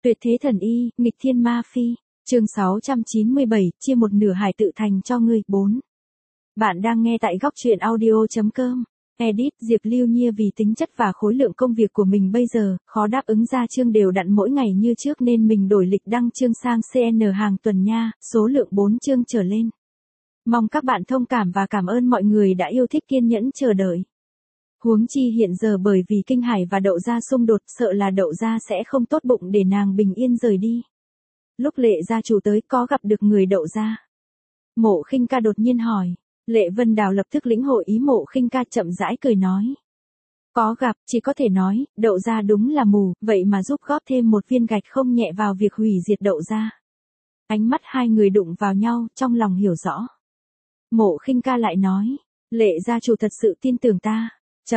Tuyệt thế thần y, nghịch thiên ma phi. Chương 697, chia một nửa Hải Tự Thành cho ngươi. 4. Bạn đang nghe tại góc truyện audio.com. Edit Diệp Lưu Nhiên vì tính chất và khối lượng công việc của mình bây giờ, khó đáp ứng ra chương đều đặn mỗi ngày như trước nên mình đổi lịch đăng chương sang CN hàng tuần nha, số lượng 4 chương trở lên. Mong các bạn thông cảm và cảm ơn mọi người đã yêu thích kiên nhẫn chờ đợi. Huống chi hiện giờ bởi vì Kinh Hải và Đậu Gia xung đột, sợ là Đậu Gia sẽ không tốt bụng để nàng bình yên rời đi. Lúc Lệ gia chủ tới có gặp được người Đậu Gia. Mộ Khinh Ca đột nhiên hỏi. Lệ Vân Đào lập tức lĩnh hội ý Mộ Khinh Ca chậm rãi cười nói. Có gặp, chỉ có thể nói, Đậu Gia đúng là mù, vậy mà giúp góp thêm một viên gạch không nhẹ vào việc hủy diệt Đậu Gia. Ánh mắt hai người đụng vào nhau, trong lòng hiểu rõ. Mộ Khinh Ca lại nói, Lệ gia chủ thật sự tin tưởng ta.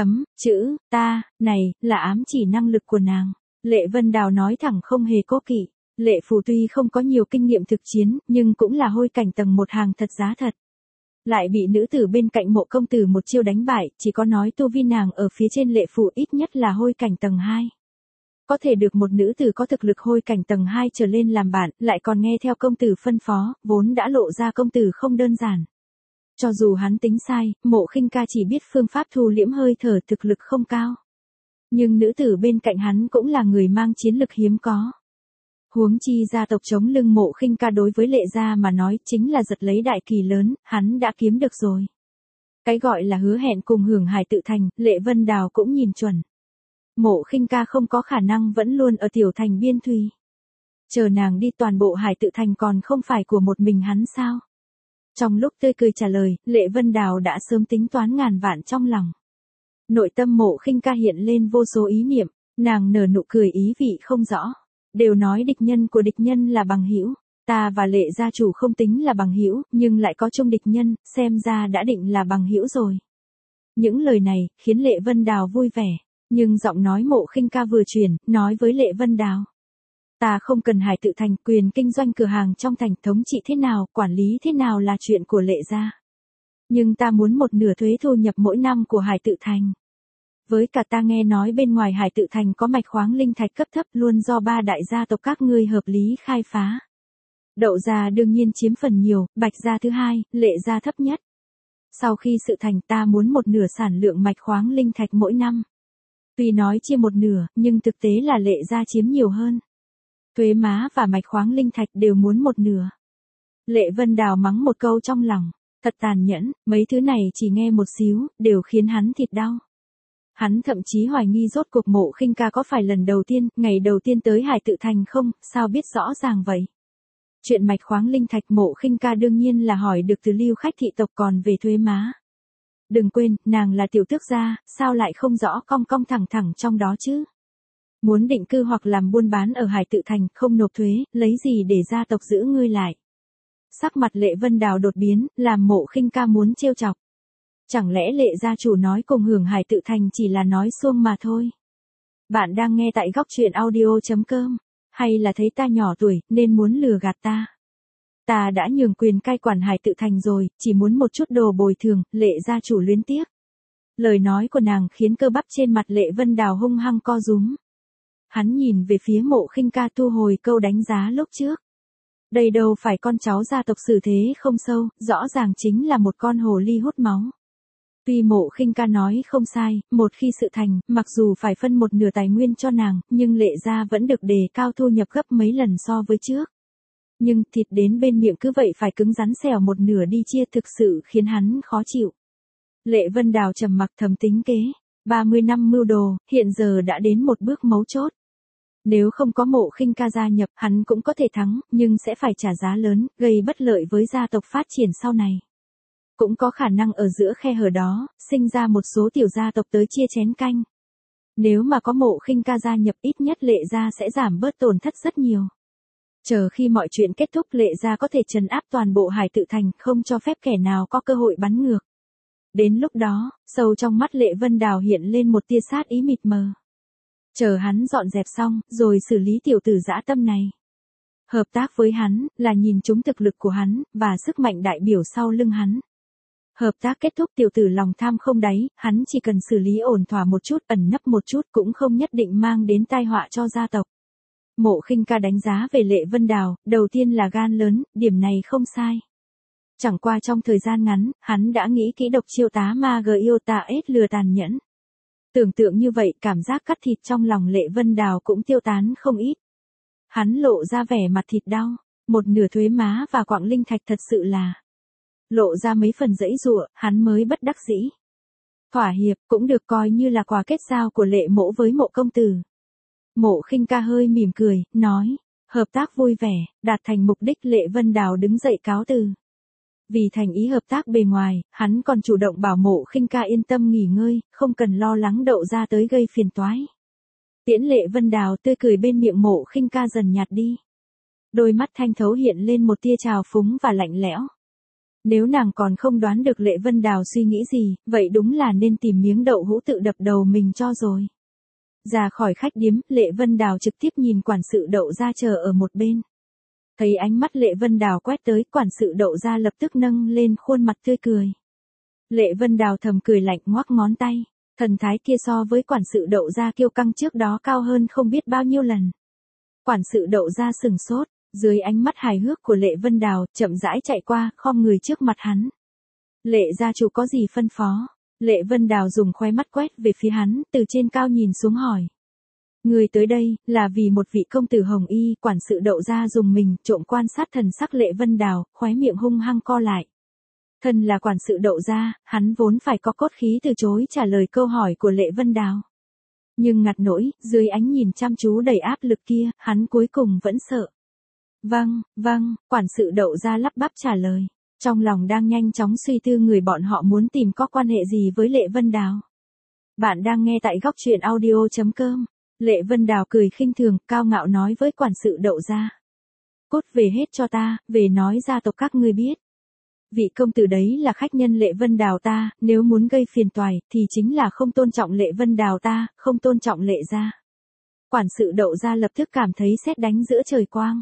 Chữ, ta, này, là ám chỉ năng lực của nàng. Lệ Vân Đào nói thẳng không hề cố kỵ. Lệ Phù tuy không có nhiều kinh nghiệm thực chiến, nhưng cũng là hôi cảnh tầng 1 hàng thật giá thật. Lại bị nữ tử bên cạnh Mộ công tử một chiêu đánh bại, chỉ có nói tu vi nàng ở phía trên Lệ Phù ít nhất là hôi cảnh tầng 2. Có thể được một nữ tử có thực lực hôi cảnh tầng 2 trở lên làm bạn, lại còn nghe theo công tử phân phó, vốn đã lộ ra công tử không đơn giản. Cho dù hắn tính sai, Mộ Khinh Ca chỉ biết phương pháp thu liễm hơi thở, thực lực không cao. Nhưng nữ tử bên cạnh hắn cũng là người mang chiến lực hiếm có. Huống chi gia tộc chống lưng Mộ Khinh Ca đối với Lệ gia mà nói chính là giật lấy đại kỳ lớn, hắn đã kiếm được rồi. Cái gọi là hứa hẹn cùng hưởng Hải Tự Thành, Lệ Vân Đào cũng nhìn chuẩn. Mộ Khinh Ca không có khả năng vẫn luôn ở tiểu thành biên thùy. Chờ nàng đi toàn bộ Hải Tự Thành còn không phải của một mình hắn sao? Trong lúc tươi cười trả lời, Lệ Vân Đào đã sớm tính toán ngàn vạn trong lòng. Nội tâm Mộ Khinh Ca hiện lên vô số ý niệm, nàng nở nụ cười ý vị không rõ. Đều nói địch nhân của địch nhân là bằng hữu, ta và Lệ gia chủ không tính là bằng hữu, nhưng lại có chung địch nhân, xem ra đã định là bằng hữu rồi. Những lời này khiến Lệ Vân Đào vui vẻ, nhưng giọng nói Mộ Khinh Ca vừa chuyển, nói với Lệ Vân Đào. Ta không cần Hải Tự Thành, quyền kinh doanh cửa hàng trong thành, thống trị thế nào, quản lý thế nào là chuyện của Lệ gia. Nhưng ta muốn một nửa thuế thu nhập mỗi năm của Hải Tự Thành. Với cả ta nghe nói bên ngoài Hải Tự Thành có mạch khoáng linh thạch cấp thấp luôn do 3 đại gia tộc các ngươi hợp lý khai phá. Đậu gia đương nhiên chiếm phần nhiều, Bạch gia thứ hai, Lệ gia thấp nhất. Sau khi sự thành ta muốn một nửa sản lượng mạch khoáng linh thạch mỗi năm. Tuy nói chia một nửa, nhưng thực tế là Lệ gia chiếm nhiều hơn. Thuế má và mạch khoáng linh thạch đều muốn một nửa. Lệ Vân Đào mắng một câu trong lòng, thật tàn nhẫn, mấy thứ này chỉ nghe một xíu, đều khiến hắn thịt đau. Hắn thậm chí hoài nghi rốt cuộc Mộ Khinh Ca có phải lần đầu tiên, ngày đầu tiên tới Hải Tự Thành không, sao biết rõ ràng vậy. Chuyện mạch khoáng linh thạch Mộ Khinh Ca đương nhiên là hỏi được từ Lưu khách thị tộc, còn về thuế má. Đừng quên, nàng là tiểu tước gia, sao lại không rõ cong cong thẳng thẳng trong đó chứ. Muốn định cư hoặc làm buôn bán ở Hải Tự Thành, không nộp thuế, lấy gì để gia tộc giữ ngươi lại. Sắc mặt Lệ Vân Đào đột biến, làm Mộ Khinh Ca muốn trêu chọc. Chẳng lẽ Lệ gia chủ nói cùng hưởng Hải Tự Thành chỉ là nói suông mà thôi. Bạn đang nghe tại góc truyện audio.com, hay là thấy ta nhỏ tuổi, nên muốn lừa gạt ta. Ta đã nhường quyền cai quản Hải Tự Thành rồi, chỉ muốn một chút đồ bồi thường, Lệ gia chủ luyến tiếc. Lời nói của nàng khiến cơ bắp trên mặt Lệ Vân Đào hung hăng co rúm. Hắn nhìn về phía Mộ Khinh Ca thu hồi câu đánh giá lúc trước. Đây đâu phải con cháu gia tộc xử thế không sâu, rõ ràng chính là một con hồ ly hút máu. Tuy Mộ Khinh Ca nói không sai, một khi sự thành, mặc dù phải phân một nửa tài nguyên cho nàng, nhưng Lệ gia vẫn được đề cao thu nhập gấp mấy lần so với trước. Nhưng thịt đến bên miệng cứ vậy phải cứng rắn xẻo một nửa đi chia, thực sự khiến hắn khó chịu. Lệ Vân Đào trầm mặc thầm tính kế, 30 năm mưu đồ, hiện giờ đã đến một bước mấu chốt. Nếu không có Mộ Khinh Ca gia nhập, hắn cũng có thể thắng, nhưng sẽ phải trả giá lớn, gây bất lợi với gia tộc phát triển sau này. Cũng có khả năng ở giữa khe hở đó, sinh ra một số tiểu gia tộc tới chia chén canh. Nếu mà có Mộ Khinh Ca gia nhập, ít nhất Lệ gia sẽ giảm bớt tổn thất rất nhiều. Chờ khi mọi chuyện kết thúc, Lệ gia có thể trấn áp toàn bộ Hải Tự Thành, không cho phép kẻ nào có cơ hội bắn ngược. Đến lúc đó, sâu trong mắt Lệ Vân Đào hiện lên một tia sát ý mịt mờ. Chờ hắn dọn dẹp xong, rồi xử lý tiểu tử dã tâm này. Hợp tác với hắn, là nhìn trúng thực lực của hắn, và sức mạnh đại biểu sau lưng hắn. Hợp tác kết thúc, tiểu tử lòng tham không đáy, hắn chỉ cần xử lý ổn thỏa một chút, ẩn nấp một chút cũng không nhất định mang đến tai họa cho gia tộc. Mộ Khinh Ca đánh giá về Lệ Vân Đào, đầu tiên là gan lớn, điểm này không sai. Chẳng qua trong thời gian ngắn, hắn đã nghĩ kỹ độc chiêu tá ma yêu ta ết lừa tàn nhẫn. Tưởng tượng như vậy, cảm giác cắt thịt trong lòng Lệ Vân Đào cũng tiêu tán không ít. Hắn lộ ra vẻ mặt thịt đau, một nửa thuế má và quặng linh thạch thật sự là lộ ra mấy phần giãy giụa, hắn mới bất đắc dĩ. Thỏa hiệp cũng được coi như là quà kết giao của Lệ mỗ với Mộ công tử. Mộ Khinh Ca hơi mỉm cười, nói, hợp tác vui vẻ, đạt thành mục đích. Lệ Vân Đào đứng dậy cáo từ. Vì thành ý hợp tác bề ngoài, hắn còn chủ động bảo Mộ Khinh Ca yên tâm nghỉ ngơi, không cần lo lắng Đậu Gia tới gây phiền toái. Tiễn Lệ Vân Đào tươi cười bên miệng Mộ Khinh Ca dần nhạt đi. Đôi mắt thanh thấu hiện lên một tia trào phúng và lạnh lẽo. Nếu nàng còn không đoán được Lệ Vân Đào suy nghĩ gì, vậy đúng là nên tìm miếng đậu hũ tự đập đầu mình cho rồi. Ra khỏi khách điếm, Lệ Vân Đào trực tiếp nhìn quản sự Đậu Gia chờ ở một bên. Thấy ánh mắt Lệ Vân Đào quét tới, quản sự Đậu Gia lập tức nâng lên khuôn mặt tươi cười. Lệ Vân Đào thầm cười lạnh ngoắc ngón tay, thần thái kia so với quản sự Đậu Gia kiêu căng trước đó cao hơn không biết bao nhiêu lần. Quản sự Đậu Gia sừng sốt, dưới ánh mắt hài hước của Lệ Vân Đào, chậm rãi chạy qua, khom người trước mặt hắn. Lệ gia chủ có gì phân phó? Lệ Vân Đào dùng khóe mắt quét về phía hắn, từ trên cao nhìn xuống hỏi. Người tới đây, là vì một vị công tử hồng y. Quản sự Đậu Gia dùng mình, trộm quan sát thần sắc Lệ Vân Đào, khóe miệng hung hăng co lại. Thân là quản sự Đậu Gia, hắn vốn phải có cốt khí từ chối trả lời câu hỏi của Lệ Vân Đào. Nhưng ngặt nỗi, dưới ánh nhìn chăm chú đầy áp lực kia, hắn cuối cùng vẫn sợ. Vâng, quản sự Đậu Gia lắp bắp trả lời. Trong lòng đang nhanh chóng suy tư người bọn họ muốn tìm có quan hệ gì với Lệ Vân Đào. Bạn đang nghe tại góc truyện audio.com. Lệ Vân Đào cười khinh thường, cao ngạo nói với quản sự Đậu Gia. Cút về hết cho ta, về nói gia tộc các ngươi biết. Vị công tử đấy là khách nhân Lệ Vân Đào ta, nếu muốn gây phiền toái, thì chính là không tôn trọng Lệ Vân Đào ta, không tôn trọng Lệ gia. Quản sự Đậu Gia lập tức cảm thấy sét đánh giữa trời quang.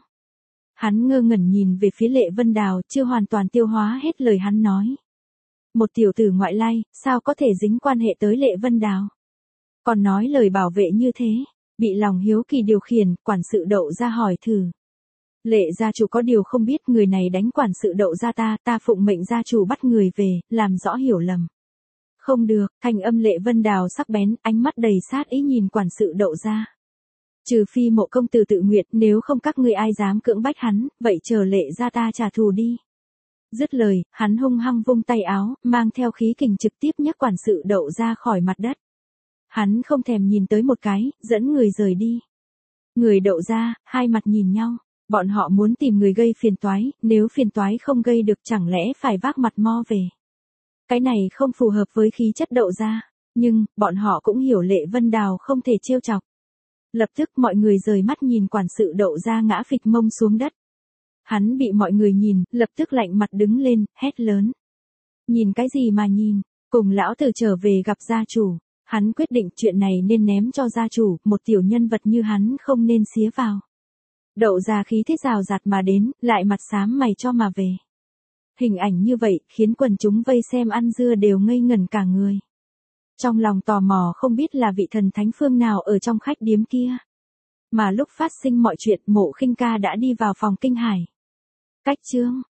Hắn ngơ ngẩn nhìn về phía Lệ Vân Đào, chưa hoàn toàn tiêu hóa hết lời hắn nói. Một tiểu tử ngoại lai, sao có thể dính quan hệ tới Lệ Vân Đào? Còn nói lời bảo vệ như thế, bị lòng hiếu kỳ điều khiển, quản sự Đậu Gia hỏi thử. Lệ gia chủ có điều không biết, người này đánh quản sự Đậu Gia ta phụng mệnh gia chủ bắt người về, làm rõ hiểu lầm. Không được, thanh âm Lệ Vân Đào sắc bén, ánh mắt đầy sát ý nhìn quản sự Đậu Gia. Trừ phi Mộ công tử tự nguyện, nếu không các ngươi ai dám cưỡng bách hắn, vậy chờ Lệ gia ta trả thù đi. Dứt lời, hắn hung hăng vung tay áo, mang theo khí kình trực tiếp nhấc quản sự Đậu Gia khỏi mặt đất. Hắn không thèm nhìn tới một cái, dẫn người rời đi. Người Đậu Gia, hai mặt nhìn nhau, bọn họ muốn tìm người gây phiền toái, nếu phiền toái không gây được chẳng lẽ phải vác mặt mo về. Cái này không phù hợp với khí chất Đậu Gia, nhưng, bọn họ cũng hiểu Lệ Vân Đào không thể trêu chọc. Lập tức mọi người rời mắt nhìn quản sự Đậu Gia ngã phịch mông xuống đất. Hắn bị mọi người nhìn, lập tức lạnh mặt đứng lên, hét lớn. Nhìn cái gì mà nhìn, cùng lão tử trở về gặp gia chủ. Hắn quyết định chuyện này nên ném cho gia chủ, một tiểu nhân vật như hắn không nên xía vào. Đậu Gia khí thế rào rạt mà đến, lại mặt xám mày cho mà về. Hình ảnh như vậy, khiến quần chúng vây xem ăn dưa đều ngây ngẩn cả người. Trong lòng tò mò không biết là vị thần thánh phương nào ở trong khách điếm kia. Mà lúc phát sinh mọi chuyện, Mộ Khinh Ca đã đi vào phòng kinh hải. Cách chương